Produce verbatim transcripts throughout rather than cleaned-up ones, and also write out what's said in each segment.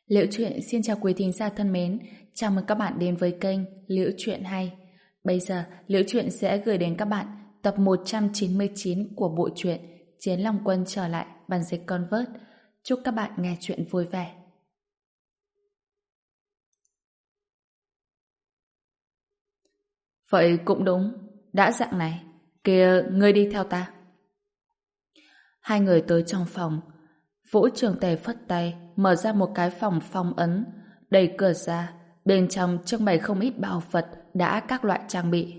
Liễu Chuyện xin chào quý thính giả thân mến, chào mừng các bạn đến với kênh Liễu Chuyện Hay. Bây giờ, Liễu Chuyện sẽ gửi đến các bạn tập một trăm chín mươi chín của bộ truyện Chiến Long Quân trở lại bản dịch Convert. Chúc các bạn nghe chuyện vui vẻ. Vậy cũng đúng, đã dạng này, kìa ngươi đi theo ta. Hai người tới trong phòng, Vũ Trường Tề phất tay, mở ra một cái phòng phong ấn, đẩy cửa ra, bên trong trưng bày không ít bảo vật đã các loại trang bị.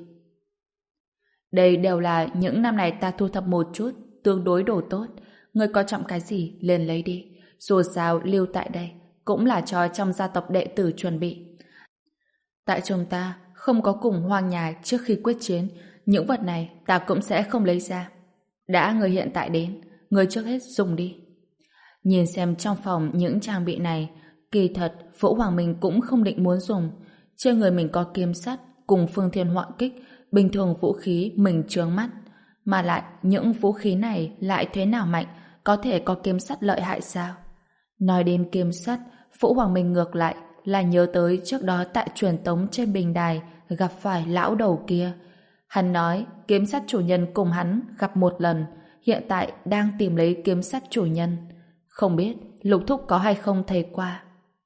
Đây đều là những năm này ta thu thập một chút, tương đối đồ tốt, ngươi có trọng cái gì liền lấy đi, dù sao lưu tại đây cũng là cho trong gia tộc đệ tử chuẩn bị. Tại chúng ta không có cùng hoang nhà trước khi quyết chiến, những vật này ta cũng sẽ không lấy ra. Đã người hiện tại đến, người trước hết dùng đi. Nhìn xem trong phòng những trang bị này, kỳ thật Vũ Hoàng Minh cũng không định muốn dùng. Trên người mình có kiếm sắt cùng phương thiên họa kích, bình thường vũ khí mình chướng mắt. Mà lại những vũ khí này lại thế nào mạnh, có thể có kiếm sắt lợi hại sao? Nói đến kiếm sắt, Vũ Hoàng Minh ngược lại là nhớ tới trước đó tại truyền tống trên bình đài gặp phải lão đầu kia. Hắn nói kiếm sắt chủ nhân cùng hắn gặp một lần, hiện tại đang tìm lấy kiếm sắt chủ nhân. Không biết Lục Thúc có hay không thấy qua.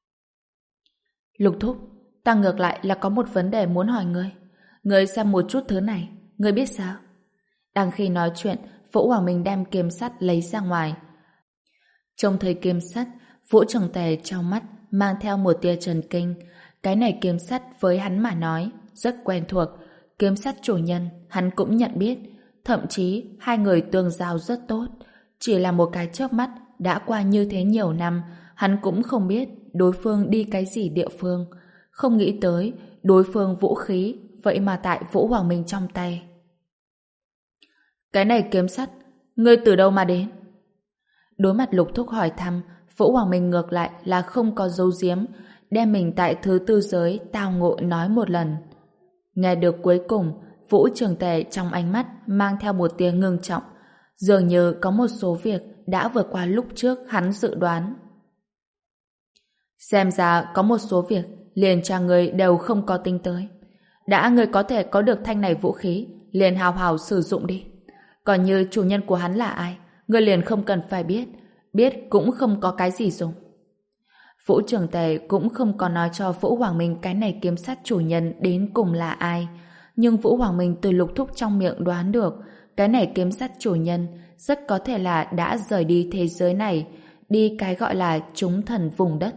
Lục Thúc, ta ngược lại là có một vấn đề muốn hỏi ngươi. Ngươi xem một chút thứ này, ngươi biết sao? Đang khi nói chuyện, Vũ Hoàng Minh đem kiếm sắt lấy ra ngoài. Trông thấy kiếm sắt, Vũ Trường Tề trong mắt mang theo một tia chần kinh. Cái này kiếm sắt với hắn mà nói rất quen thuộc. Kiếm sắt chủ nhân hắn cũng nhận biết, thậm chí hai người tương giao rất tốt. Chỉ là một cái chớp mắt đã qua như thế nhiều năm, hắn cũng không biết đối phương đi cái gì địa phương. Không nghĩ tới đối phương vũ khí vậy mà tại Vũ Hoàng Minh trong tay. Cái này kiếm sắt, ngươi từ đâu mà đến? Đối mặt Lục Thúc hỏi thăm, Vũ Hoàng Minh ngược lại là không có giấu giếm, đem mình tại thứ tư giới tao ngộ nói một lần. Nghe được cuối cùng, Vũ Trường Tề trong ánh mắt mang theo một tia ngưng trọng, dường như có một số việc đã vượt qua lúc trước hắn dự đoán. Xem ra có một số việc liền cha người đều không có tính tới. Đã người có thể có được thanh này vũ khí, liền hào hào sử dụng đi. Còn như chủ nhân của hắn là ai, người liền không cần phải biết, biết cũng không có cái gì dùng. Vũ Trường Tề cũng không có nói cho Vũ Hoàng Minh cái này kiếm sắt chủ nhân đến cùng là ai, nhưng Vũ Hoàng Minh từ Lục Thúc trong miệng đoán được cái này kiếm sắt chủ nhân rất có thể là đã rời đi thế giới này, đi cái gọi là chúng thần vùng đất.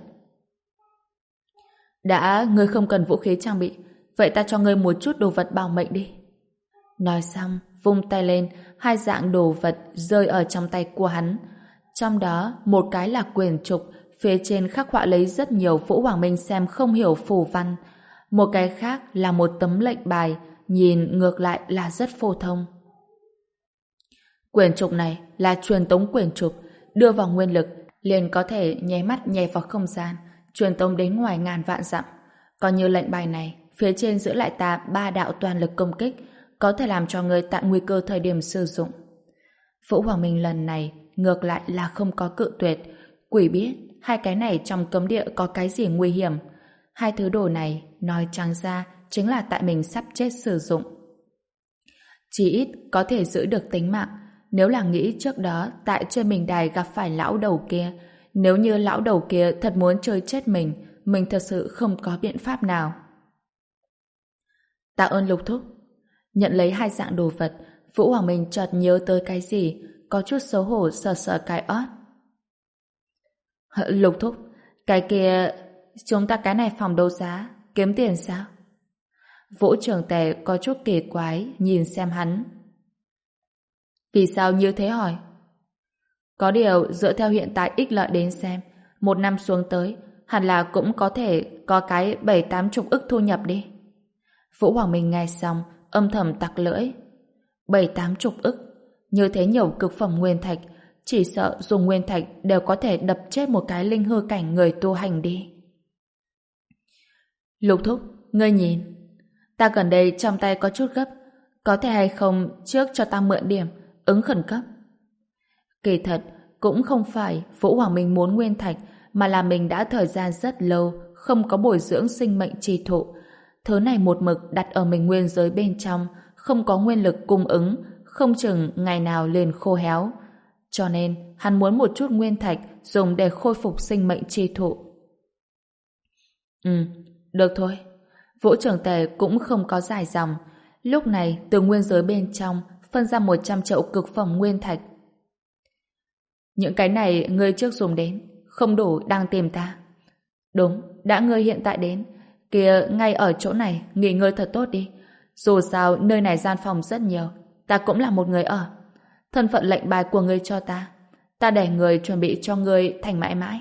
Đã ngươi không cần vũ khí trang bị, vậy ta cho ngươi một chút đồ vật bảo mệnh đi. Nói xong, vung tay lên, hai dạng đồ vật rơi ở trong tay của hắn. Trong đó, một cái là quyền trục, phía trên khắc họa lấy rất nhiều Vũ Hoàng Minh xem không hiểu phù văn. Một cái khác là một tấm lệnh bài, nhìn ngược lại là rất phổ thông. Quyền trục này là truyền tống quyền trục, đưa vào nguyên lực liền có thể nháy mắt nhảy vào không gian, truyền tống đến ngoài ngàn vạn dặm. Còn như lệnh bài này, phía trên giữ lại ta ba đạo toàn lực công kích, có thể làm cho người tại nguy cơ thời điểm sử dụng. Vũ Hoàng Minh lần này ngược lại là không có cự tuyệt, quỷ biết hai cái này trong cấm địa có cái gì nguy hiểm. Hai thứ đồ này nói trắng ra chính là tại mình sắp chết sử dụng. Chỉ ít có thể giữ được tính mạng. Nếu là nghĩ trước đó tại trên bình đài gặp phải lão đầu kia, nếu như lão đầu kia thật muốn chơi chết mình, mình thật sự không có biện pháp nào. Tạ ơn Lục Thúc. Nhận lấy hai dạng đồ vật, Vũ Hoàng Minh chợt nhớ tới cái gì, có chút xấu hổ sờ sờ cái ót. Lục Thúc, cái kia chúng ta cái này phòng đấu giá kiếm tiền sao? Vũ Trường Tề có chút kỳ quái nhìn xem hắn. Vì sao như thế hỏi? Có điều dựa theo hiện tại ích lợi đến xem, một năm xuống tới hẳn là cũng có thể có cái bảy tám chục ức thu nhập đi. Vũ Hoàng Minh nghe xong âm thầm tặc lưỡi. Bảy tám chục ức, như thế nhiều cực phẩm nguyên thạch, chỉ sợ dùng nguyên thạch đều có thể đập chết một cái linh hư cảnh người tu hành đi. Lục Thúc, ngươi nhìn, ta gần đây trong tay có chút gấp, có thể hay không trước cho ta mượn điểm ứng khẩn cấp? Kỳ thật cũng không phải Vũ Hoàng Minh muốn nguyên thạch, mà là mình đã thời gian rất lâu không có bồi dưỡng sinh mệnh chi thụ. Thứ này một mực đặt ở mình nguyên giới bên trong, không có nguyên lực cung ứng, không chừng ngày nào liền khô héo. Cho nên, hắn muốn một chút nguyên thạch dùng để khôi phục sinh mệnh chi thụ. Ừ, được thôi. Vũ Trường Tề cũng không có dài dòng. Lúc này, từ nguyên giới bên trong phân ra một trăm chậu cực phẩm nguyên thạch. Những cái này ngươi trước dùng đến, không đủ đang tìm ta. Đúng, đã ngươi hiện tại đến. Kìa, ngay ở chỗ này, nghỉ ngơi thật tốt đi. Dù sao, nơi này gian phòng rất nhiều. Ta cũng là một người ở. Thân phận lệnh bài của ngươi cho ta. Ta để người chuẩn bị cho ngươi thành mãi mãi.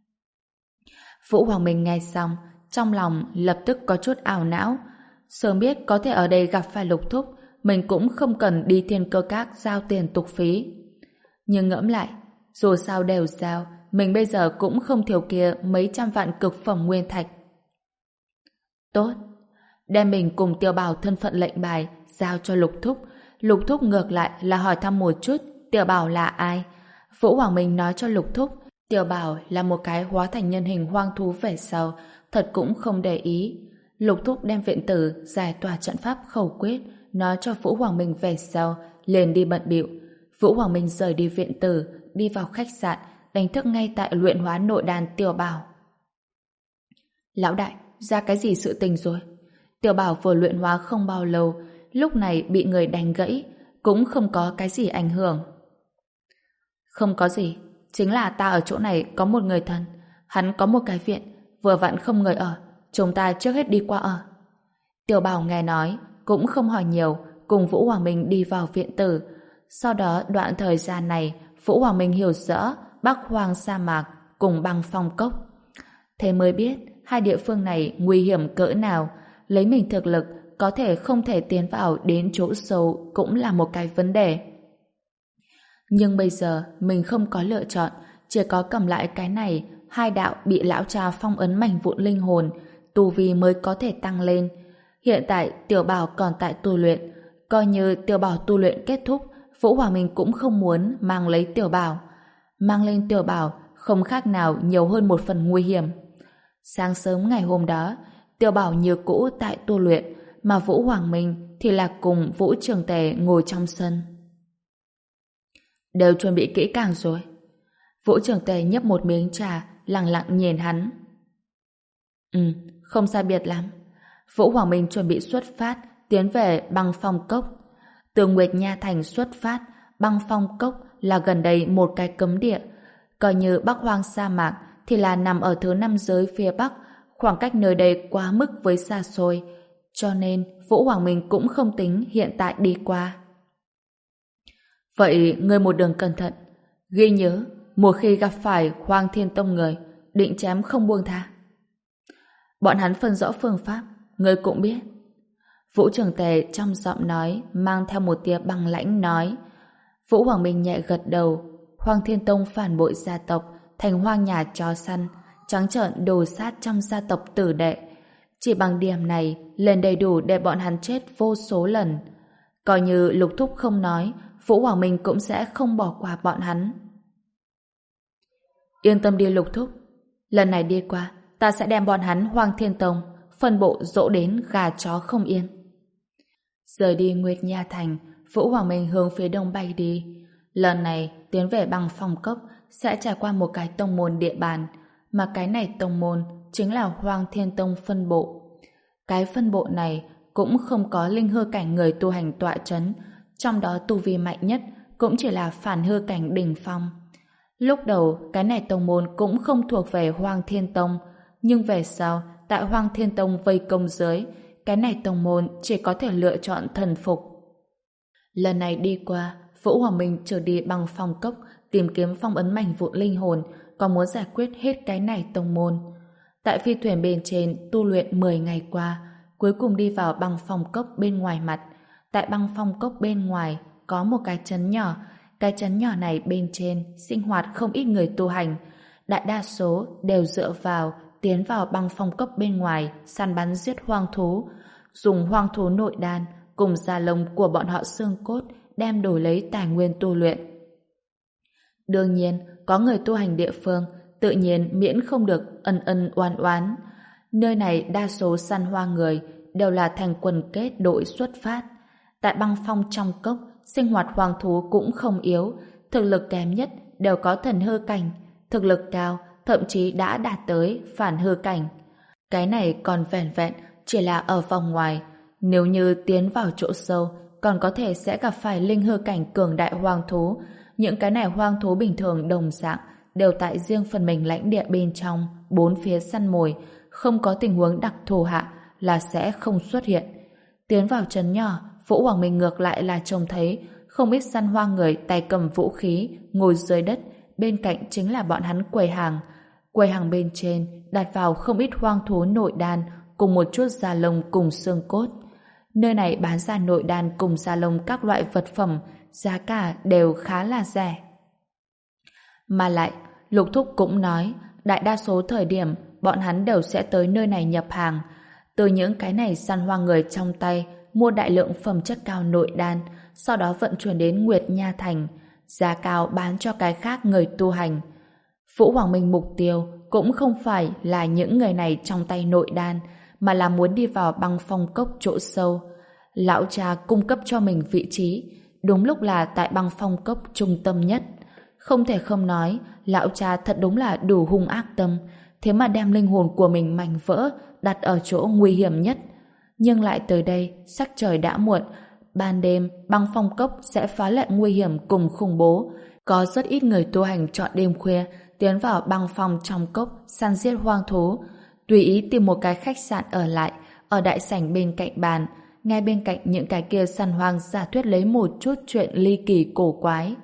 Vũ Hoàng Minh nghe xong, trong lòng lập tức có chút ảo não. Sớm biết có thể ở đây gặp phải Lục Thúc, mình cũng không cần đi Thiên Cơ Các giao tiền tục phí. Nhưng ngẫm lại, dù sao đều sao, mình bây giờ cũng không thiếu kia mấy trăm vạn cực phẩm nguyên thạch. Tốt, đem mình cùng Tiểu Bảo thân phận lệnh bài giao cho Lục Thúc. Lục Thúc ngược lại là hỏi thăm một chút Tiểu Bảo là ai. Vũ Hoàng Minh nói cho Lục Thúc Tiểu Bảo là một cái hóa thành nhân hình hoang thú về sau, thật cũng không để ý. Lục Thúc đem viện tử giải tỏa trận pháp khẩu quyết nói cho Vũ Hoàng Minh về sau, liền đi bận bịu. Vũ Hoàng Minh rời đi viện tử, đi vào khách sạn, đánh thức ngay tại luyện hóa nội đàn Tiểu Bảo. Lão đại, ra cái gì sự tình rồi? Tiểu Bảo vừa luyện hóa không bao lâu, lúc này bị người đánh gãy, cũng không có cái gì ảnh hưởng. Không có gì, chính là ta ở chỗ này có một người thân, hắn có một cái viện, vừa vặn không người ở, chúng ta trước hết đi qua ở. Tiểu Bảo nghe nói, cũng không hỏi nhiều, cùng Vũ Hoàng Minh đi vào viện tử. Sau đó đoạn thời gian này, Vũ Hoàng Minh hiểu rõ Bắc Hoang sa mạc cùng băng phong cốc. Thế mới biết hai địa phương này nguy hiểm cỡ nào, lấy mình thực lực có thể không thể tiến vào đến chỗ sâu cũng là một cái vấn đề. Nhưng bây giờ mình không có lựa chọn, chỉ có cầm lại cái này, hai đạo bị lão cha phong ấn mảnh vụn linh hồn, tu vi mới có thể tăng lên. Hiện tại Tiểu Bảo còn tại tu luyện, coi như Tiểu Bảo tu luyện kết thúc, Vũ Hoàng Minh cũng không muốn mang lấy Tiểu Bảo. Mang lên Tiểu Bảo không khác nào nhiều hơn một phần nguy hiểm. Sáng sớm ngày hôm đó, Tiểu Bảo như cũ tại tu luyện, mà Vũ Hoàng Minh thì là cùng Vũ Trường Tề ngồi trong sân. Đều chuẩn bị kỹ càng rồi. Vũ Trường Tề nhấp một miếng trà, lặng lặng nhìn hắn. Ừ, không sai biệt lắm. Vũ Hoàng Minh chuẩn bị xuất phát, tiến về băng phong cốc. Từ Nguyệt Nha Thành xuất phát, băng phong cốc là gần đây một cái cấm địa. Coi như Bắc Hoang sa mạc thì là nằm ở thứ năm giới phía Bắc, khoảng cách nơi đây quá mức với xa xôi. Cho nên Vũ Hoàng Minh cũng không tính hiện tại đi qua. Vậy ngươi một đường cẩn thận, ghi nhớ một khi gặp phải Hoang Thiên Tông người, định chém không buông tha. Bọn hắn phân rõ phương pháp, ngươi cũng biết. Vũ Trường Tề trong giọng nói mang theo một tia băng lãnh nói. Vũ Hoàng Minh nhẹ gật đầu. Hoang Thiên Tông phản bội gia tộc, thành hoang nhà chó săn, trắng trợn đồ sát trong gia tộc tử đệ. Chỉ bằng điểm này lên đầy đủ để bọn hắn chết vô số lần. Coi như Lục Thúc không nói, Vũ Hoàng Minh cũng sẽ không bỏ qua bọn hắn. Yên tâm đi Lục Thúc, lần này đi qua ta sẽ đem bọn hắn Hoang Thiên Tông phân bộ dỗ đến gà chó không yên. Rời đi Nguyệt Nha Thành, Vũ Hoàng Minh hướng phía đông bay đi. Lần này tiến về băng phong cốc sẽ trải qua một cái tông môn địa bàn, mà cái này tông môn chính là Hoang Thiên Tông phân bộ. Cái phân bộ này cũng không có linh hư cảnh người tu hành tọa chấn, trong đó tu vi mạnh nhất cũng chỉ là phản hư cảnh đỉnh phong. Lúc đầu cái này tông môn cũng không thuộc về Hoang Thiên Tông, nhưng về sau tại Hoang Thiên Tông vây công dưới, cái này tông môn chỉ có thể lựa chọn thần phục. Lần này đi qua, Vũ Hoàng Minh trở đi băng phong cốc tìm kiếm phong ấn mảnh vụn linh hồn, còn muốn giải quyết hết cái này tông môn. Tại phi thuyền bên trên tu luyện mười ngày qua, cuối cùng đi vào băng phong cốc bên ngoài mặt. Tại băng phong cốc bên ngoài có một cái trấn nhỏ, cái trấn nhỏ này bên trên sinh hoạt không ít người tu hành, đại đa số đều dựa vào tiến vào băng phong cốc bên ngoài săn bắn giết hoang thú, dùng hoang thú nội đan cùng da lông của bọn họ xương cốt đem đổi lấy tài nguyên tu luyện. Đương nhiên, có người tu hành địa phương tự nhiên miễn không được ân ân oan oán. Nơi này đa số săn hoa người đều là thành quần kết đội xuất phát. Tại băng phong trong cốc, sinh hoạt hoang thú cũng không yếu, thực lực kém nhất đều có thần hư cảnh, thực lực cao thậm chí đã đạt tới phản hư cảnh. Cái này còn vẻn vẹn chỉ là ở vòng ngoài, nếu như tiến vào chỗ sâu còn có thể sẽ gặp phải linh hư cảnh cường đại hoang thú. Những cái này hoang thú bình thường đồng dạng đều tại riêng phần mình lãnh địa bên trong, bốn phía săn mồi, không có tình huống đặc thù hạ là sẽ không xuất hiện. Tiến vào trấn nhỏ, Vũ Hoàng Minh ngược lại là trông thấy không ít săn hoang người tay cầm vũ khí ngồi dưới đất, bên cạnh chính là bọn hắn quầy hàng. Quầy hàng bên trên đặt vào không ít hoang thú nội đan cùng một chút da lông cùng xương cốt. Nơi này bán ra nội đan cùng da lông các loại vật phẩm, giá cả đều khá là rẻ. Mà lại, Lục Thúc cũng nói, đại đa số thời điểm bọn hắn đều sẽ tới nơi này nhập hàng. Từ những cái này săn hoang người trong tay mua đại lượng phẩm chất cao nội đan, sau đó vận chuyển đến Nguyệt Nha Thành, giá cao bán cho cái khác người tu hành. Vũ Hoàng Minh mục tiêu cũng không phải là những người này trong tay nội đan, mà là muốn đi vào băng phong cốc chỗ sâu. Lão cha cung cấp cho mình vị trí, đúng lúc là tại băng phong cốc trung tâm nhất. Không thể không nói, lão cha thật đúng là đủ hung ác tâm, thế mà đem linh hồn của mình mảnh vỡ đặt ở chỗ nguy hiểm nhất. Nhưng lại tới đây, sắc trời đã muộn, ban đêm băng phong cốc sẽ phá lệ nguy hiểm cùng khủng bố. Có rất ít người tu hành chọn đêm khuya tiến vào băng phong trong cốc săn giết hoang thú, tùy ý tìm một cái khách sạn ở lại ở đại sảnh bên cạnh bàn, ngay bên cạnh những cái kia săn hoang giả thuyết lấy một chút chuyện ly kỳ cổ quái.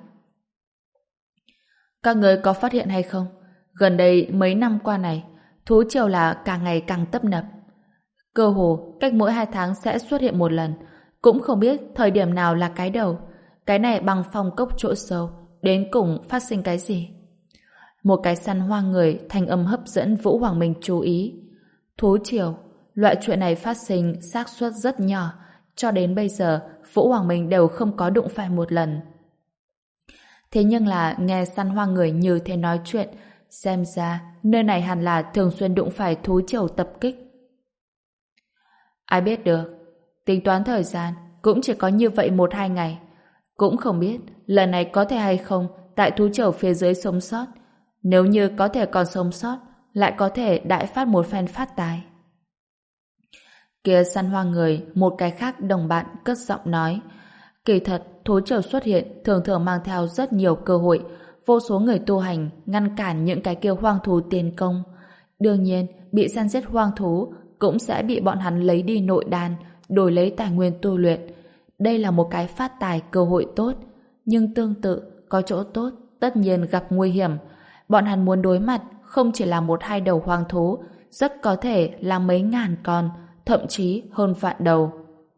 Các người có phát hiện hay không? Gần đây mấy năm qua này, thú triều là càng ngày càng tấp nập. Cơ hồ cách mỗi hai tháng sẽ xuất hiện một lần, cũng không biết thời điểm nào là cái đầu. Cái này băng phong cốc chỗ sâu, đến cùng phát sinh cái gì? Một cái săn hoang người thanh âm hấp dẫn Vũ Hoàng Minh chú ý. Thú triều, loại chuyện này phát sinh xác suất rất nhỏ, cho đến bây giờ Vũ Hoàng Minh đều không có đụng phải một lần. Thế nhưng là nghe săn hoang người như thế nói chuyện, xem ra nơi này hẳn là thường xuyên đụng phải thú triều tập kích. Ai biết được, tính toán thời gian cũng chỉ có như vậy một hai ngày. Cũng không biết lần này có thể hay không tại thú triều phía dưới sống sót. Nếu như có thể còn sống sót, lại có thể đại phát một phen phát tài. Kia săn hoang người, một cái khác đồng bạn cất giọng nói, kỳ thật thú triều xuất hiện thường thường mang theo rất nhiều cơ hội, vô số người tu hành ngăn cản những cái kia hoang thú tiến công. Đương nhiên, bị săn giết hoang thú cũng sẽ bị bọn hắn lấy đi nội đan, đổi lấy tài nguyên tu luyện. Đây là một cái phát tài cơ hội tốt, nhưng tương tự có chỗ tốt tất nhiên gặp nguy hiểm. Bọn hắn muốn đối mặt không chỉ là một hai đầu hoang thú, rất có thể là mấy ngàn con, thậm chí hơn vạn đầu.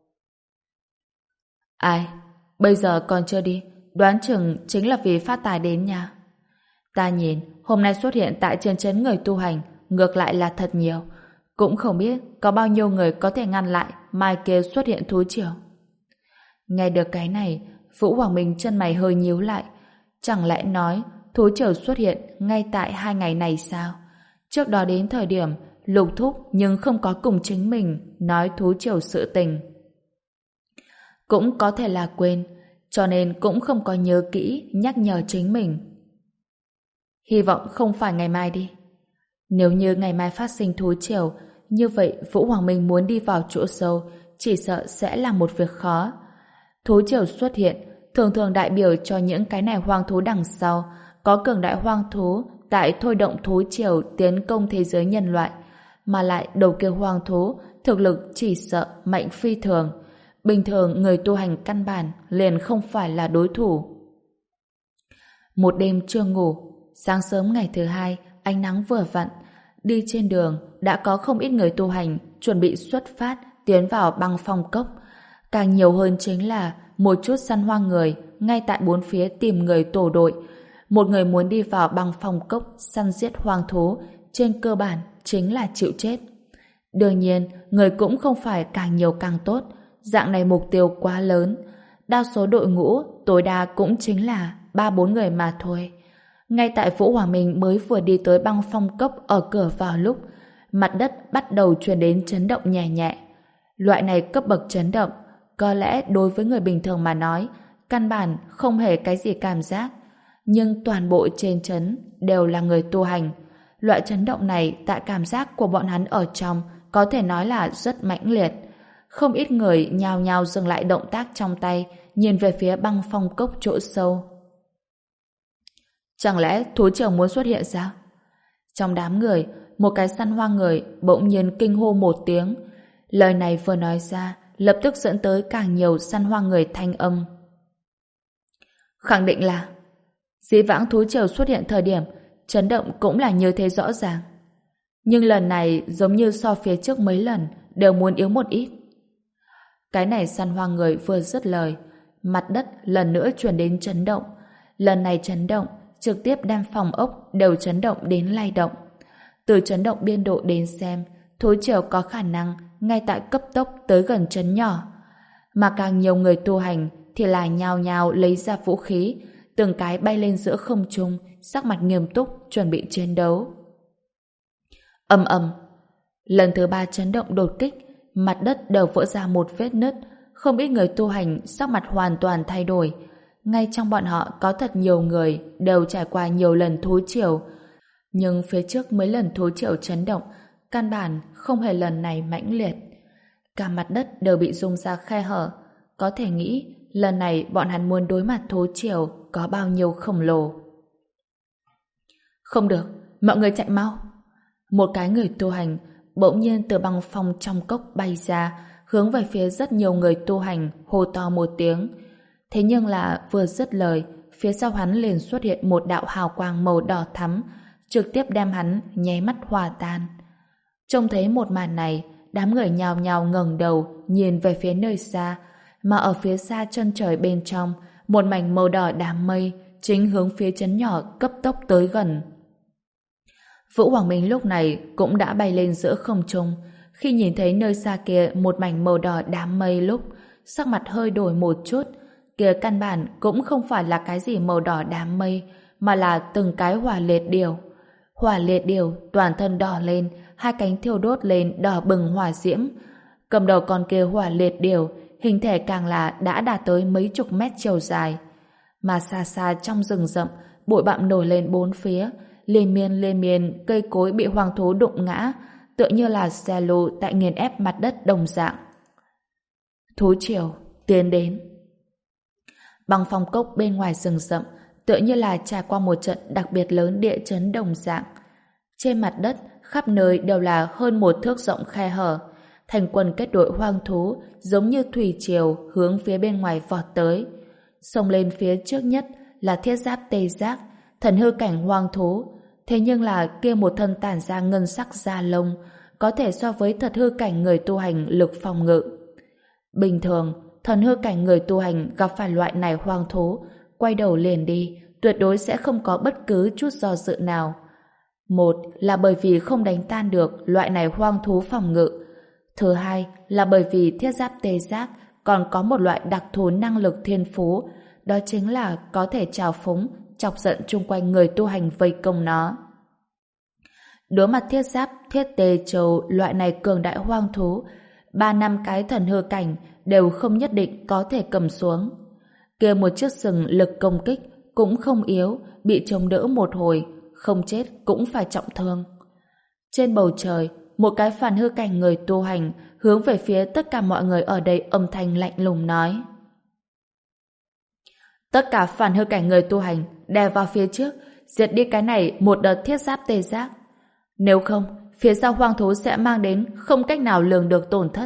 Ai? Bây giờ còn chưa đi, đoán chừng chính là vì phát tài đến nha. Ta nhìn, hôm nay xuất hiện tại trên trấn người tu hành, ngược lại là thật nhiều. Cũng không biết có bao nhiêu người có thể ngăn lại mai kia xuất hiện thú triều. Nghe được cái này, Vũ Hoàng Minh chân mày hơi nhíu lại. Chẳng lẽ nói thú triều xuất hiện ngay tại hai ngày này sao? Trước đó đến thời điểm Lục Thúc nhưng không có cùng chính mình nói thú triều sự tình. Cũng có thể là quên, cho nên cũng không có nhớ kỹ nhắc nhở chính mình. Hy vọng không phải ngày mai đi. Nếu như ngày mai phát sinh thú triều, như vậy Vũ Hoàng Minh muốn đi vào chỗ sâu chỉ sợ sẽ là một việc khó. Thú triều xuất hiện thường thường đại biểu cho những cái này hoang thú đằng sau có cường đại hoang thú tại thôi động thú triều tiến công thế giới nhân loại, mà lại đầu kia hoang thú thực lực chỉ sợ mạnh phi thường. Bình thường người tu hành căn bản liền không phải là đối thủ. Một đêm chưa ngủ, sáng sớm ngày thứ hai, ánh nắng vừa vặn, đi trên đường đã có không ít người tu hành chuẩn bị xuất phát tiến vào băng phong cốc. Càng nhiều hơn chính là một chút săn hoang người ngay tại bốn phía tìm người tổ đội. Một người muốn đi vào băng phong cốc săn giết hoang thú trên cơ bản chính là chịu chết. Đương nhiên, người cũng không phải càng nhiều càng tốt. Dạng này mục tiêu quá lớn. Đa số đội ngũ tối đa cũng chính là ba bốn người mà thôi. Ngay tại Vũ Hoàng Minh mới vừa đi tới băng phong cốc ở cửa vào lúc, mặt đất bắt đầu truyền đến chấn động nhẹ nhẹ. Loại này cấp bậc chấn động, có lẽ đối với người bình thường mà nói, căn bản không hề cái gì cảm giác. Nhưng toàn bộ trên trấn đều là người tu hành. Loại chấn động này tại cảm giác của bọn hắn ở trong có thể nói là rất mãnh liệt. Không ít người nhao nhao dừng lại động tác trong tay, nhìn về phía băng phong cốc chỗ sâu. Chẳng lẽ thú trưởng muốn xuất hiện sao? Trong đám người, một cái săn hoa người bỗng nhiên kinh hô một tiếng. Lời này vừa nói ra, lập tức dẫn tới càng nhiều săn hoa người thanh âm. Khẳng định là dĩ vãng thú triều xuất hiện thời điểm chấn động cũng là như thế rõ ràng. Nhưng lần này giống như so phía trước mấy lần đều muốn yếu một ít. Cái này săn hoa người vừa dứt lời, mặt đất lần nữa truyền đến chấn động. Lần này chấn động trực tiếp đem phòng ốc đều chấn động đến lay động. Từ chấn động biên độ đến xem, thú triều có khả năng ngay tại cấp tốc tới gần chấn nhỏ. Mà càng nhiều người tu hành thì là nhao nhao lấy ra vũ khí, từng cái bay lên giữa không trung, sắc mặt nghiêm túc chuẩn bị chiến đấu. Ầm ầm, lần thứ ba chấn động đột kích, mặt đất đều vỡ ra một vết nứt, không ít người tu hành sắc mặt hoàn toàn thay đổi. Ngay trong bọn họ có thật nhiều người đều trải qua nhiều lần thú triều, nhưng phía trước mấy lần thú triều chấn động, căn bản không hề lần này mãnh liệt. Cả mặt đất đều bị rung ra khe hở, có thể nghĩ lần này bọn hắn muốn đối mặt thú triều có bao nhiêu khổng lồ. Không được, mọi người chạy mau. Một cái người tu hành bỗng nhiên từ băng phong trong cốc bay ra, hướng về phía rất nhiều người tu hành hô to một tiếng. Thế nhưng là vừa dứt lời, phía sau hắn liền xuất hiện một đạo hào quang màu đỏ thắm, trực tiếp đem hắn nháy mắt hòa tan. Trông thấy một màn này, đám người nhào nhào ngẩng đầu nhìn về phía nơi xa, mà ở phía xa chân trời bên trong, một mảnh màu đỏ đám mây chính hướng phía trấn nhỏ cấp tốc tới gần. Vũ Hoàng Minh lúc này cũng đã bay lên giữa không trung, khi nhìn thấy nơi xa kia một mảnh màu đỏ đám mây lúc, sắc mặt hơi đổi một chút. Kia căn bản cũng không phải là cái gì màu đỏ đám mây, mà là từng cái hỏa liệt điểu. Hỏa liệt điểu toàn thân đỏ lên, hai cánh thiêu đốt lên đỏ bừng hỏa diễm. Cầm đầu con kia hỏa liệt điểu, hình thể càng là đã đạt tới mấy chục mét chiều dài. Mà xa xa trong rừng rậm, bụi bặm nổi lên bốn phía, liên miên liên miên cây cối bị hoang thú đụng ngã, tựa như là xe lù tại nghiền ép mặt đất đồng dạng. Thú triều tiến đến. Băng phong cốc bên ngoài rừng rậm tựa như là trải qua một trận đặc biệt lớn địa chấn đồng dạng. Trên mặt đất khắp nơi đều là hơn một thước rộng khe hở, thành quần kết đội hoang thú giống như thủy triều hướng phía bên ngoài vọt tới. Xông lên phía trước nhất là thiết giáp tê giác, thần hư cảnh hoang thú. Thế nhưng là kia một thân tản ra ngân sắc da lông, có thể so với thật hư cảnh người tu hành lực phòng ngự. Bình thường, thần hư cảnh người tu hành gặp phải loại này hoang thú, quay đầu liền đi, tuyệt đối sẽ không có bất cứ chút do dự nào. Một là bởi vì không đánh tan được loại này hoang thú phòng ngự. Thứ hai là bởi vì thiết giáp tê giác còn có một loại đặc thù năng lực thiên phú, đó chính là có thể trào phúng, chọc giận chung quanh người tu hành vây công nó. Đối mặt thiết giáp, thiết tê châu loại này cường đại hoang thú, ba năm cái thần hư cảnh đều không nhất định có thể cầm xuống. Kia một chiếc sừng lực công kích cũng không yếu, bị chống đỡ một hồi, không chết cũng phải trọng thương. Trên bầu trời, một cái phản hư cảnh người tu hành hướng về phía tất cả mọi người ở đây âm thanh lạnh lùng nói: tất cả phản hư cảnh người tu hành đè vào phía trước, diệt đi cái này một đợt thiết giáp tê giác. Nếu không, phía sau hoang thú sẽ mang đến không cách nào lường được tổn thất.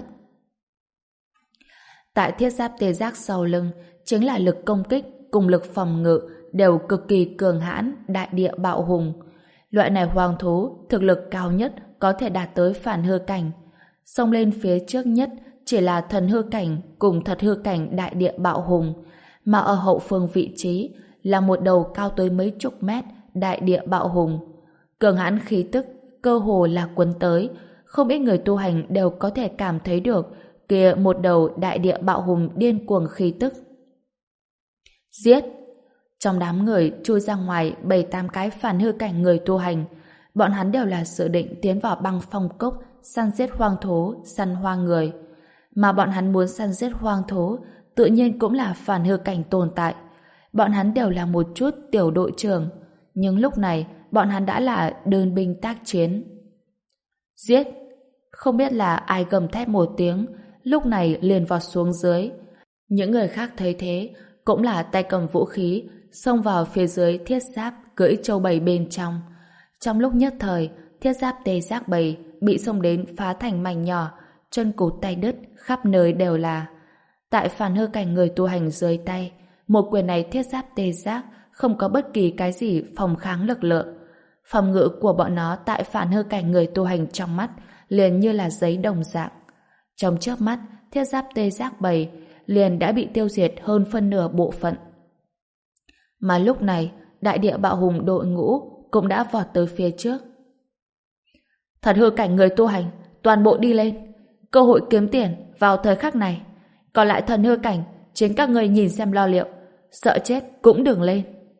Tại thiết giáp tê giác sau lưng chính là lực công kích cùng lực phòng ngự đều cực kỳ cường hãn, đại địa bạo hùng. Loại này hoang thú thực lực cao nhất có thể đạt tới phản hư cảnh. Xông lên phía trước nhất chỉ là thần hư cảnh cùng thật hư cảnh đại địa bạo hùng, mà ở hậu phương vị trí là một đầu cao tới mấy chục mét đại địa bạo hùng. Cường hãn khí tức cơ hồ là cuốn tới, không ít người tu hành đều có thể cảm thấy được kia một đầu đại địa bạo hùng điên cuồng khí tức. Giết! Trong đám người chui ra ngoài bảy tám cái phản hư cảnh người tu hành, bọn hắn đều là dự định tiến vào băng phong cốc săn giết hoang thú, săn hoang người. Mà bọn hắn muốn săn giết hoang thú tự nhiên cũng là phản hư cảnh tồn tại. Bọn hắn đều là một chút tiểu đội trưởng, nhưng lúc này bọn hắn đã là đơn binh tác chiến. Giết! Không biết là ai gầm thét một tiếng, lúc này liền vọt xuống dưới. Những người khác thấy thế cũng là tay cầm vũ khí xông vào phía dưới thiết giáp cưỡi châu bầy bên trong. Trong lúc nhất thời, thiết giáp tê giác bầy bị xông đến phá thành mảnh nhỏ, chân cụt tay đứt, khắp nơi đều là. Tại phản hư cảnh người tu hành dưới tay, một quyền này thiết giáp tê giác không có bất kỳ cái gì phòng kháng lực lượng. Phòng ngự của bọn nó tại phản hư cảnh người tu hành trong mắt liền như là giấy đồng dạng. Trong chớp mắt, thiết giáp tê giác bầy liền đã bị tiêu diệt hơn phân nửa bộ phận. Mà lúc này, đại địa bạo hùng đội ngũ cũng đã vọt tới phía trước. Thật hư cảnh người tu hành, toàn bộ đi lên. Cơ hội kiếm tiền vào thời khắc này. Còn lại thần hư cảnh, chính các người nhìn xem lo liệu. Sợ chết cũng đừng lên.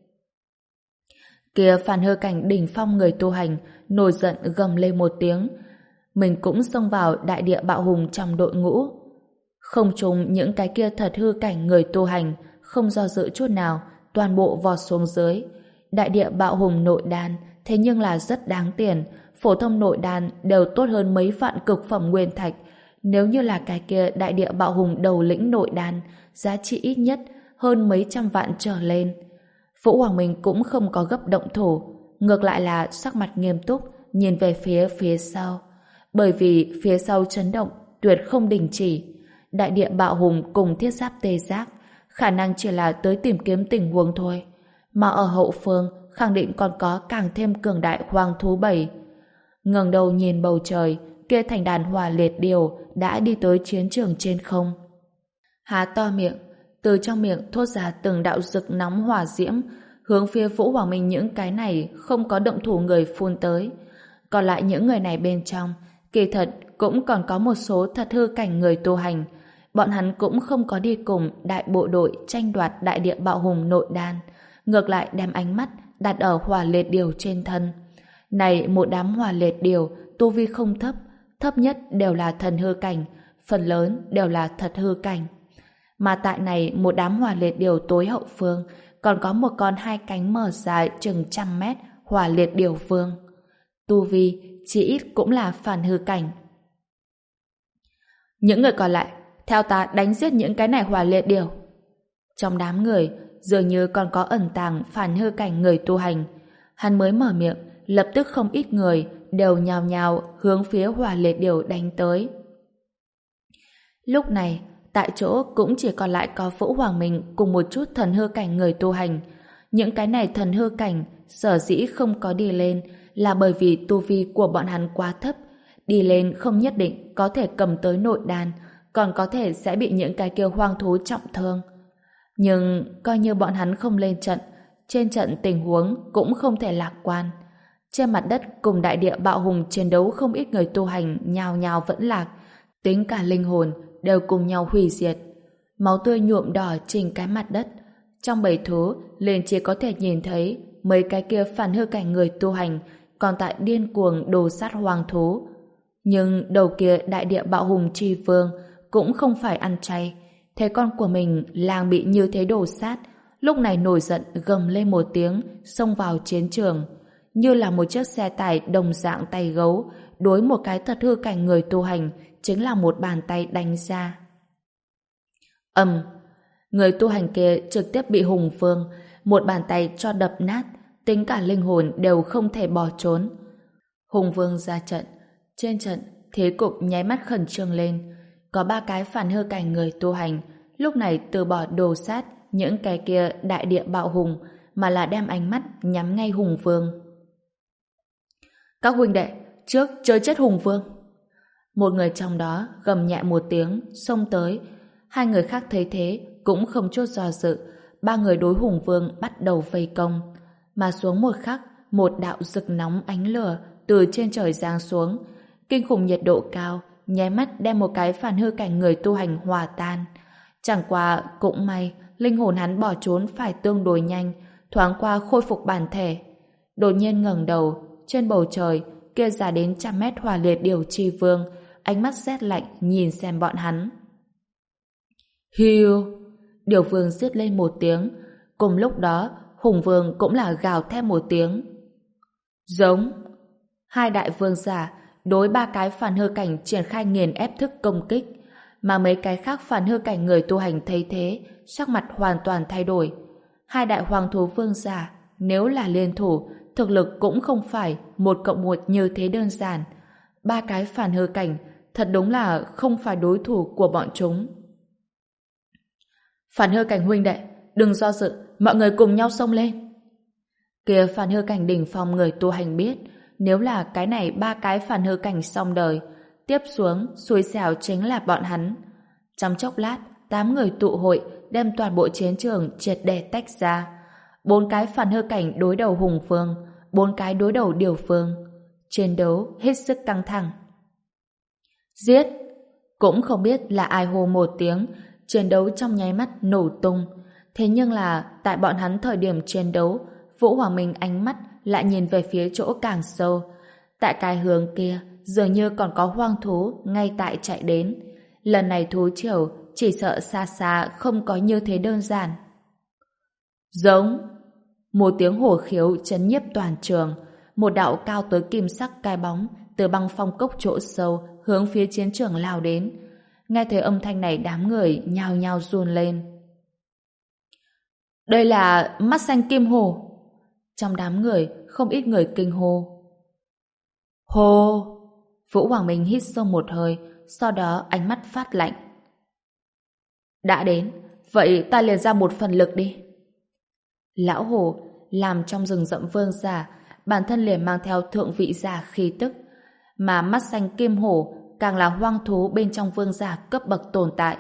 Kia phản hư cảnh đỉnh phong người tu hành nổi giận gầm lên một tiếng. Mình cũng xông vào đại địa bạo hùng trong đội ngũ. Không trùng những cái kia thật hư cảnh người tu hành, không do dự chút nào, toàn bộ vọt xuống dưới. Đại địa bạo hùng nội đan thế nhưng là rất đáng tiền, phổ thông nội đan đều tốt hơn mấy vạn cực phẩm nguyên thạch. Nếu như là cái kia đại địa bạo hùng đầu lĩnh nội đan, giá trị ít nhất hơn mấy trăm vạn trở lên. Vũ Hoàng Minh cũng không có gấp động thủ, ngược lại là sắc mặt nghiêm túc nhìn về phía phía sau, bởi vì phía sau chấn động tuyệt không đình chỉ. Đại địa bạo hùng cùng thiết giáp tê giác khả năng chỉ là tới tìm kiếm tình huống thôi, mà ở hậu phương khẳng định còn có càng thêm cường đại hoang thú bầy. Ngẩng đầu nhìn bầu trời, kia thành đàn hỏa liệt điểu đã đi tới chiến trường trên không. Há to miệng, từ trong miệng thốt ra từng đạo rực nóng hỏa diễm, hướng phía Vũ Hoàng Minh những cái này không có động thủ người phun tới. Còn lại những người này bên trong, kỳ thật cũng còn có một số thật hư cảnh người tu hành. Bọn hắn cũng không có đi cùng đại bộ đội tranh đoạt đại địa bạo hùng nội đan, ngược lại đem ánh mắt đặt ở hỏa liệt điểu trên thân. Này một đám hỏa liệt điểu tu vi không thấp, thấp nhất đều là thần hư cảnh, phần lớn đều là thật hư cảnh. Mà tại này một đám hỏa liệt điểu tối hậu phương còn có một con hai cánh mở dài chừng trăm mét hỏa liệt điểu vương. Tu vi chỉ ít cũng là phản hư cảnh. Những người còn lại theo ta đánh giết những cái này hỏa liệt điểu. Trong đám người dường như còn có ẩn tàng phản hư cảnh người tu hành. Hắn mới mở miệng, lập tức không ít người đều nhào nhào hướng phía hỏa liệt điểu đánh tới. Lúc này tại chỗ cũng chỉ còn lại có Vũ Hoàng Minh cùng một chút thần hư cảnh người tu hành. Những cái này thần hư cảnh sở dĩ không có đi lên là bởi vì tu vi của bọn hắn quá thấp. Đi lên không nhất định có thể cầm tới nội đan, còn có thể sẽ bị những cái kia hoang thú trọng thương. Nhưng coi như bọn hắn không lên trận, trên trận tình huống cũng không thể lạc quan. Trên mặt đất cùng đại địa bạo hùng chiến đấu không ít người tu hành nhào nhào vẫn lạc, tính cả linh hồn đều cùng nhau hủy diệt. Máu tươi nhuộm đỏ trên cái mặt đất. Trong bầy thú liền chỉ có thể nhìn thấy mấy cái kia phản hư cảnh người tu hành còn tại điên cuồng đồ sát hoang thú. Nhưng đầu kia đại địa bạo hùng chi vương cũng không phải ăn chay. Thấy con của mình lang bị như thế đồ sát, lúc này nổi giận gầm lên một tiếng, xông vào chiến trường. Như là một chiếc xe tải đồng dạng tay gấu, đối một cái thật hư cảnh người tu hành chính là một bàn tay đánh ra. Ầm, người tu hành kia trực tiếp bị hùng vương một bàn tay cho đập nát, tính cả linh hồn đều không thể bỏ trốn. Hùng vương ra trận, trên trận thế cục nháy mắt khẩn trương lên. Có ba cái phản hư cảnh người tu hành lúc này từ bỏ đồ sát những cái kia đại địa bạo hùng, mà là đem ánh mắt nhắm ngay hùng vương. Các huynh đệ, trước chơi chết hùng vương. Một người trong đó gầm nhẹ một tiếng, xông tới. Hai người khác thấy thế cũng không chút do dự, ba người đối hùng vương bắt đầu vây công. Mà xuống một khắc, một đạo rực nóng ánh lửa từ trên trời giáng xuống, kinh khủng nhiệt độ cao nháy mắt đem một cái phản hư cảnh người tu hành hòa tan. Chẳng qua cũng may linh hồn hắn bỏ trốn phải tương đối nhanh, thoáng qua khôi phục bản thể. Đột nhiên ngẩng đầu, trên bầu trời, kia ra đến trăm mét hỏa liệt điều chi vương, ánh mắt rét lạnh nhìn xem bọn hắn. Hiu! Điều vương giết lên một tiếng, cùng lúc đó, hùng vương cũng là gào thét một tiếng. Giống! Hai đại vương giả đối ba cái phản hư cảnh triển khai nghiền ép thức công kích, mà mấy cái khác phản hư cảnh người tu hành thấy thế, sắc mặt hoàn toàn thay đổi. Hai đại hoàng thú vương giả, nếu là liên thủ, thực lực cũng không phải một cộng một như thế đơn giản. Ba cái phản hư cảnh, thật đúng là không phải đối thủ của bọn chúng. Phản hư cảnh huynh đệ, đừng do dự, mọi người cùng nhau xông lên. Kia phản hư cảnh đỉnh phong người tu hành biết, nếu là cái này ba cái phản hư cảnh xong đời, tiếp xuống xui xẻo chính là bọn hắn. Trong chốc lát, tám người tụ hội đem toàn bộ chiến trường triệt để tách ra. Bốn cái phản hư cảnh đối đầu hùng vương, bốn cái đối đầu điều vương. Chiến đấu hết sức căng thẳng. Giết! Cũng không biết là ai hô một tiếng, chiến đấu trong nháy mắt nổ tung. Thế nhưng là tại bọn hắn thời điểm chiến đấu, Vũ Hoàng Minh ánh mắt lại nhìn về phía chỗ càng sâu. Tại cái hướng kia, dường như còn có hoang thú ngay tại chạy đến. Lần này thú triều chỉ sợ xa xa không có như thế đơn giản. Giống! Một tiếng hổ khiếu chấn nhiếp toàn trường. Một đạo cao tới kim sắc cái bóng từ băng phong cốc chỗ sâu hướng phía chiến trường lao đến. Nghe thấy âm thanh này, đám người nhao nhao run lên. Đây là mắt xanh kim hổ. Trong đám người không ít người kinh hô. Hô! Vũ Hoàng Minh hít sâu một hơi, sau đó ánh mắt phát lạnh. Đã đến, vậy ta liền ra một phần lực đi. Lão hổ làm trong rừng rậm vương giả, bản thân liền mang theo thượng vị giả khí tức, mà mắt xanh kim hổ càng là hoang thú bên trong vương giả cấp bậc tồn tại.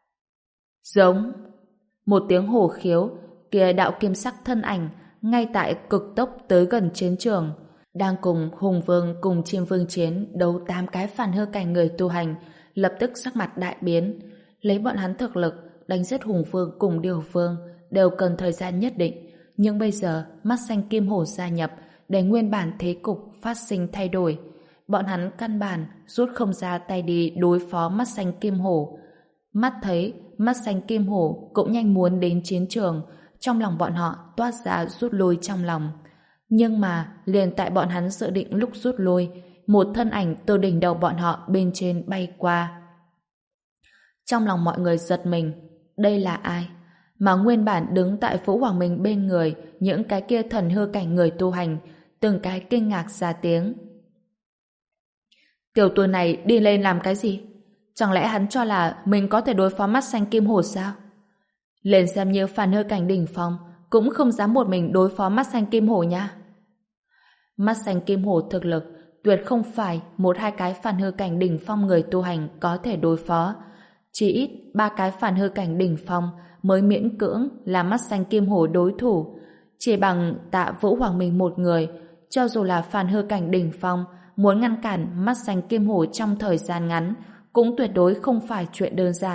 Giống! Một tiếng hổ khiếu, kia đạo kim sắc thân ảnh ngay tại cực tốc tới gần chiến trường, đang cùng hùng vương cùng chim vương chiến đấu tám cái phản hư cảnh người tu hành, lập tức sắc mặt đại biến. Lấy bọn hắn thực lực đánh giết hùng vương cùng điều vương đều cần thời gian nhất định, nhưng bây giờ mắt xanh kim hổ gia nhập để nguyên bản thế cục phát sinh thay đổi. Bọn hắn căn bản rút không ra tay đi đối phó mắt xanh kim hổ. Mắt thấy mắt xanh kim hổ cũng nhanh muốn đến chiến trường, trong lòng bọn họ toát ra rút lui trong lòng. Nhưng mà liền tại bọn hắn dự định lúc rút lui, một thân ảnh từ đỉnh đầu bọn họ bên trên bay qua. Trong lòng mọi người giật mình, đây là ai? Mà nguyên bản đứng tại Vũ Hoàng Minh bên người những cái kia thần hư cảnh người tu hành, từng cái kinh ngạc ra tiếng. Tiểu tử này đi lên làm cái gì? Chẳng lẽ hắn cho là mình có thể đối phó mắt xanh kim hổ sao? Lên xem như phản hư cảnh đỉnh phong cũng không dám một mình đối phó mắt xanh kim hổ nha. Mắt xanh kim hổ thực lực tuyệt không phải một hai cái phản hư cảnh đỉnh phong người tu hành có thể đối phó. Chỉ ít ba cái phản hư cảnh đỉnh phong mới miễn cưỡng là mắt xanh kim hổ đối thủ. Chỉ bằng Tạ Vũ Hoàng Minh một người, cho dù là phản hư cảnh đỉnh phong, muốn ngăn cản mắt xanh kim hổ trong thời gian ngắn cũng tuyệt đối không phải chuyện đơn giản.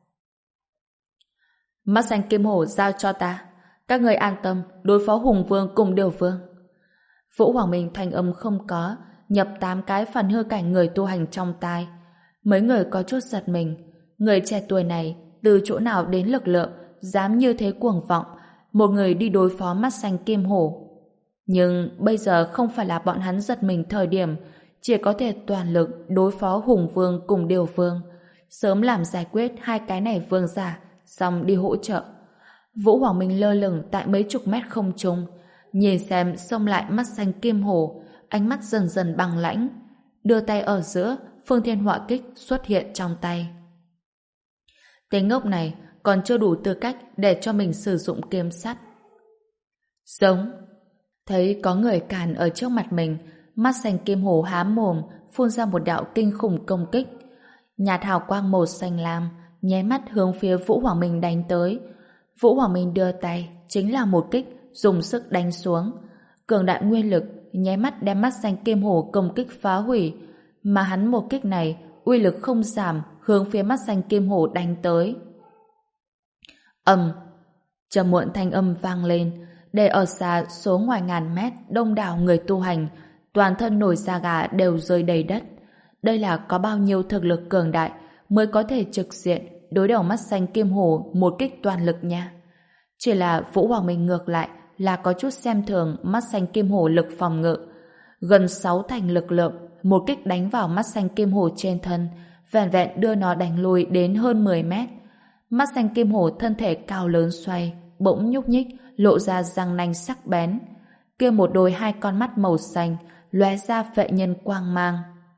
Mắt xanh kim hổ giao cho ta, các người an tâm đối phó hùng vương cùng điều vương. Vũ Hoàng Minh thanh âm không có, nhập tám cái phản hư cảnh người tu hành trong tai. Mấy người có chút giật mình, người trẻ tuổi này từ chỗ nào đến lực lượng dám như thế cuồng vọng, một người đi đối phó mắt xanh kim hổ. Nhưng bây giờ không phải là bọn hắn giật mình thời điểm, chỉ có thể toàn lực đối phó hùng vương cùng điều vương, sớm làm giải quyết hai cái này vương giả, xong đi hỗ trợ. Vũ Hoàng Minh lơ lửng tại mấy chục mét không trung, nhìn xem xông lại mắt xanh kim hổ, ánh mắt dần dần băng lãnh, đưa tay ở giữa, phương thiên họa kích xuất hiện trong tay. Tên ngốc này còn chưa đủ tư cách để cho mình sử dụng kiếm sắt. Giống! Thấy có người cản ở trước mặt mình, mắt xanh kim hổ há mồm, phun ra một đạo kinh khủng công kích. Nhạt hào quang màu xanh lam, nháy mắt hướng phía Vũ Hoàng Minh đánh tới. Vũ Hoàng Minh đưa tay, chính là một kích, dùng sức đánh xuống. Cường đại nguyên lực, nháy mắt đem mắt xanh kim hổ công kích phá hủy. Mà hắn một kích này, uy lực không giảm, hướng phía mắt xanh kim hổ đánh tới. Ầm! Trầm muộn thanh âm vang lên, để ở xa số ngoài ngàn mét đông đảo người tu hành, toàn thân nổi da gà đều rơi đầy đất. Đây là có bao nhiêu thực lực cường đại mới có thể trực diện đối đầu mắt xanh kim hổ một kích toàn lực nha. Chỉ là Vũ Hoàng Minh ngược lại là có chút xem thường mắt xanh kim hổ lực phòng ngự. Gần sáu thành lực lượng, một kích đánh vào mắt xanh kim hổ trên thân, vẹn vẹn đưa nó đánh lùi đến hơn mười mét. Mắt xanh kim hổ thân thể cao lớn xoay, bỗng nhúc nhích, lộ ra răng nanh sắc bén. Kia một đôi hai con mắt màu xanh, lóe ra vệ nhân quang mang.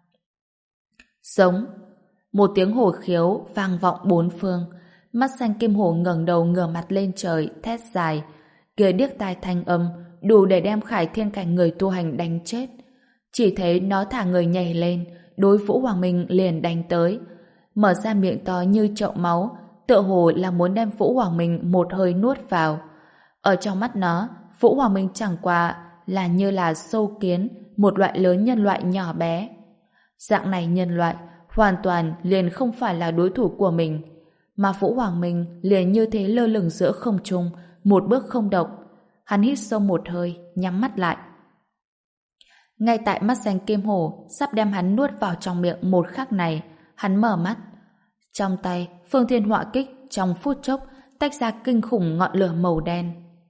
Sống! Một tiếng hổ khiếu vang vọng bốn phương. Mắt xanh kim hổ ngẩng đầu ngửa mặt lên trời, thét dài. Kia điếc tai thanh âm, đủ để đem Khải Thiên cảnh người tu hành đánh chết. Chỉ thấy nó thả người nhảy lên, đối Vũ Hoàng Minh liền đánh tới. Mở ra miệng to như chậu máu, tựa hồ là muốn đem Vũ Hoàng Minh một hơi nuốt vào. Ở trong mắt nó, Vũ Hoàng Minh chẳng qua là như là sâu kiến, một loại lớn nhân loại nhỏ bé. Dạng này nhân loại hoàn toàn liền không phải là đối thủ của mình, mà Vũ Hoàng Minh liền như thế lơ lửng giữa không trung, một bước không động. Hắn hít sâu một hơi, nhắm mắt lại. Ngay tại mắt xanh kim hổ sắp đem hắn nuốt vào trong miệng một khắc này, hắn mở mắt. Trong tay, Phương Thiên Họa Kích trong phút chốc tách ra kinh khủng ngọn lửa màu đen.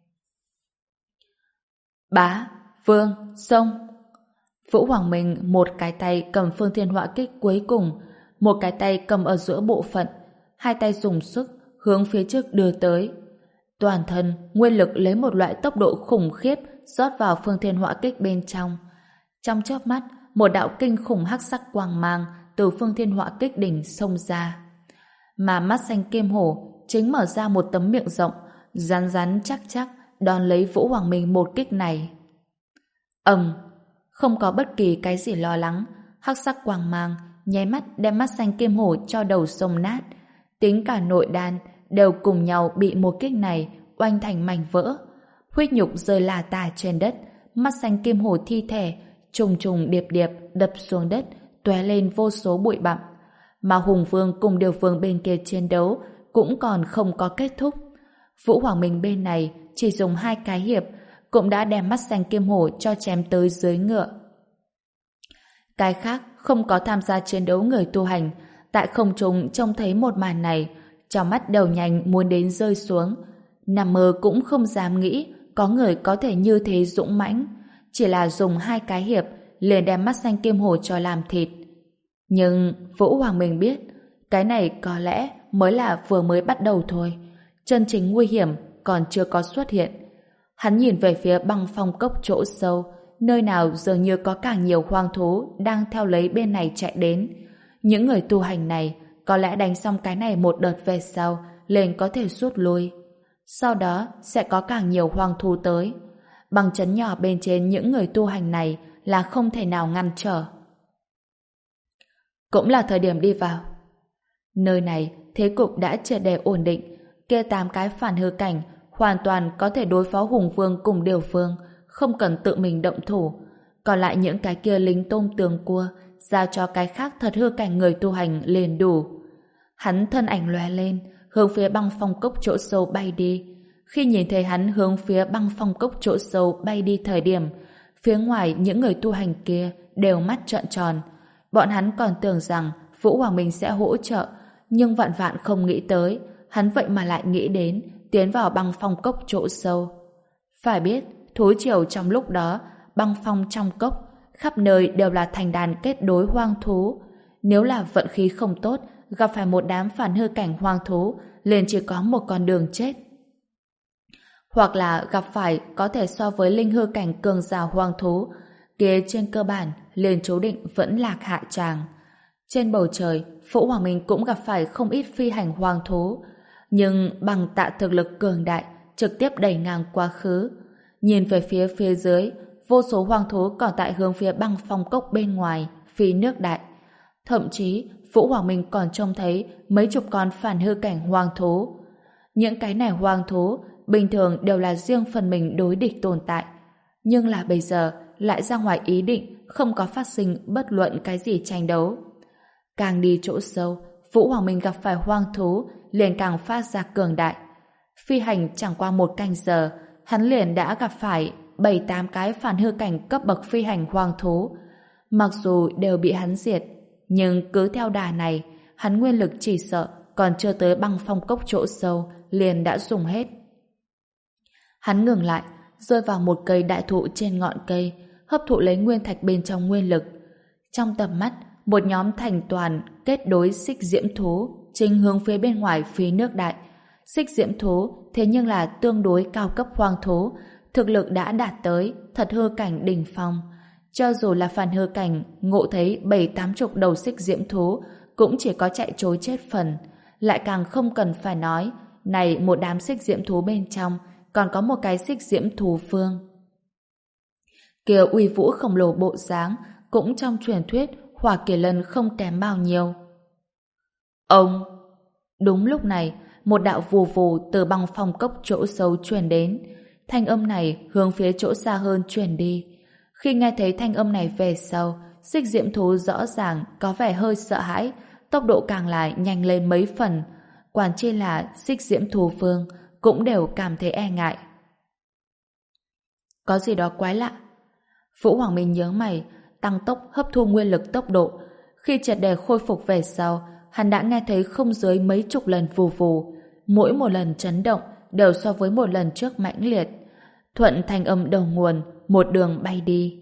Bá, Vương, xông! Vũ Hoàng Minh một cái tay cầm Phương Thiên Họa Kích cuối cùng, một cái tay cầm ở giữa bộ phận, hai tay dùng sức hướng phía trước đưa tới. Toàn thân nguyên lực lấy một loại tốc độ khủng khiếp rót vào Phương Thiên Họa Kích bên trong. Trong chớp mắt, một đạo kinh khủng hắc sắc quang mang từ Phương Thiên Họa Kích đỉnh xông ra. Mà mắt xanh kim hổ chính mở ra một tấm miệng rộng, rắn rắn chắc chắc đón lấy Vũ Hoàng Minh một kích này. Ầm, không có bất kỳ cái gì lo lắng, hắc sắc quang mang nháy mắt đem mắt xanh kim hổ cho đầu xông nát, tính cả nội đan đều cùng nhau bị một kích này oanh thành mảnh vỡ. Huyết nhục rơi lả tả trên đất, mắt xanh kim hổ thi thể trùng trùng điệp điệp đập xuống đất, tóe lên vô số bụi bặm. Mà Hùng Vương cùng Điều Vương bên kia chiến đấu cũng còn không có kết thúc. Vũ Hoàng Minh bên này chỉ dùng hai cái hiệp cũng đã đem mắt xanh kim hổ cho chém tới dưới ngựa. Cái khác không có tham gia chiến đấu người tu hành, tại không trung trông thấy một màn này, trong mắt đầu nhanh muốn đến rơi xuống. Nằm mơ cũng không dám nghĩ có người có thể như thế dũng mãnh, chỉ là dùng hai cái hiệp liền đem mắt xanh kim hổ cho làm thịt. Nhưng Vũ Hoàng Minh biết, cái này có lẽ mới là vừa mới bắt đầu thôi, chân chính nguy hiểm còn chưa có xuất hiện. Hắn nhìn về phía băng phong cốc chỗ sâu, nơi nào dường như có càng nhiều hoang thú đang theo lấy bên này chạy đến. Những người tu hành này có lẽ đánh xong cái này một đợt về sau liền có thể rút lui. Sau đó sẽ có càng nhiều hoang thú tới. Băng chấn nhỏ bên trên những người tu hành này là không thể nào ngăn trở. Cũng là thời điểm đi vào. Nơi này thế cục đã triệt để ổn định, kia tám cái phản hư cảnh hoàn toàn có thể đối phó Hùng Vương cùng Điều Vương, không cần tự mình động thủ. Còn lại những cái kia lính tôm tường cua giao cho cái khác thật hư cảnh người tu hành liền đủ. Hắn thân ảnh lóe lên, hướng phía băng phong cốc chỗ sâu bay đi. Khi nhìn thấy hắn hướng phía băng phong cốc chỗ sâu bay đi thời điểm, phía ngoài những người tu hành kia đều mắt trợn tròn. Bọn hắn còn tưởng rằng Vũ Hoàng Minh sẽ hỗ trợ, nhưng vạn vạn không nghĩ tới, hắn vậy mà lại nghĩ đến tiến vào băng phong cốc chỗ sâu. Phải biết, thú triều trong lúc đó, băng phong trong cốc, khắp nơi đều là thành đàn kết đối hoang thú. Nếu là vận khí không tốt, gặp phải một đám phản hư cảnh hoang thú, liền chỉ có một con đường chết. Hoặc là gặp phải có thể so với linh hư cảnh cường giả hoang thú, kia trên cơ bản liền chú định vẫn lạc hạ tràng. Trên bầu trời, Vũ Hoàng Minh cũng gặp phải không ít phi hành hoang thú, nhưng bằng tạ thực lực cường đại, trực tiếp đẩy ngang quá khứ. Nhìn về phía phía dưới, vô số hoang thú còn tại hướng phía băng phong cốc bên ngoài, phi nước đại. Thậm chí, Vũ Hoàng Minh còn trông thấy mấy chục con phản hư cảnh hoang thú. Những cái này hoang thú bình thường đều là riêng phần mình đối địch tồn tại, nhưng là bây giờ lại ra ngoài ý định không có phát sinh bất luận cái gì tranh đấu. Càng đi chỗ sâu, Vũ Hoàng Minh gặp phải hoang thú liền càng phát ra cường đại. Phi hành chẳng qua một canh giờ, hắn liền đã gặp phải bảy tám cái phản hư cảnh cấp bậc phi hành hoang thú. Mặc dù đều bị hắn diệt, nhưng cứ theo đà này, hắn nguyên lực chỉ sợ còn chưa tới băng phong cốc chỗ sâu liền đã dùng hết. Hắn ngừng lại, rơi vào một cây đại thụ trên ngọn cây, hấp thụ lấy nguyên thạch bên trong nguyên lực. Trong tầm mắt, một nhóm thành toàn kết đối xích diễm thú chính hướng phía bên ngoài phía nước đại. Xích diễm thú thế nhưng là tương đối cao cấp hoang thú, thực lực đã đạt tới thật hư cảnh đỉnh phong. Cho dù là phản hư cảnh ngộ thấy bảy tám chục đầu xích diễm thú cũng chỉ có chạy trối chết phần. Lại càng không cần phải nói, này một đám xích diễm thú bên trong còn có một cái xích diễm thú phương. Kia uy vũ khổng lồ bộ dáng cũng trong truyền thuyết Hỏa Kỳ Lân không kém bao nhiêu. Ông! Đúng lúc này, một đạo vù vù từ băng phong cốc chỗ sâu truyền đến. Thanh âm này hướng phía chỗ xa hơn truyền đi. Khi nghe thấy thanh âm này về sau, xích diễm thú rõ ràng có vẻ hơi sợ hãi, tốc độ càng lại nhanh lên mấy phần. Quản chi là xích diễm thú phương cũng đều cảm thấy e ngại. Có gì đó quái lạ. Vũ Hoàng Minh nhớ mày, tăng tốc hấp thu nguyên lực tốc độ. Khi triệt để khôi phục về sau, hắn đã nghe thấy không dưới mấy chục lần vù vù. Mỗi một lần chấn động đều so với một lần trước mãnh liệt. Thuận thanh âm đầu nguồn, một đường bay đi.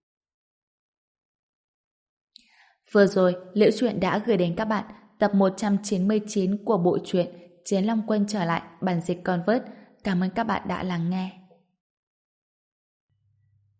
Vừa rồi, Liễu Chuyện đã gửi đến các bạn tập một trăm chín mươi chín của bộ truyện Chiến Long Quân trở lại, bản dịch Convert. Cảm ơn các bạn đã lắng nghe.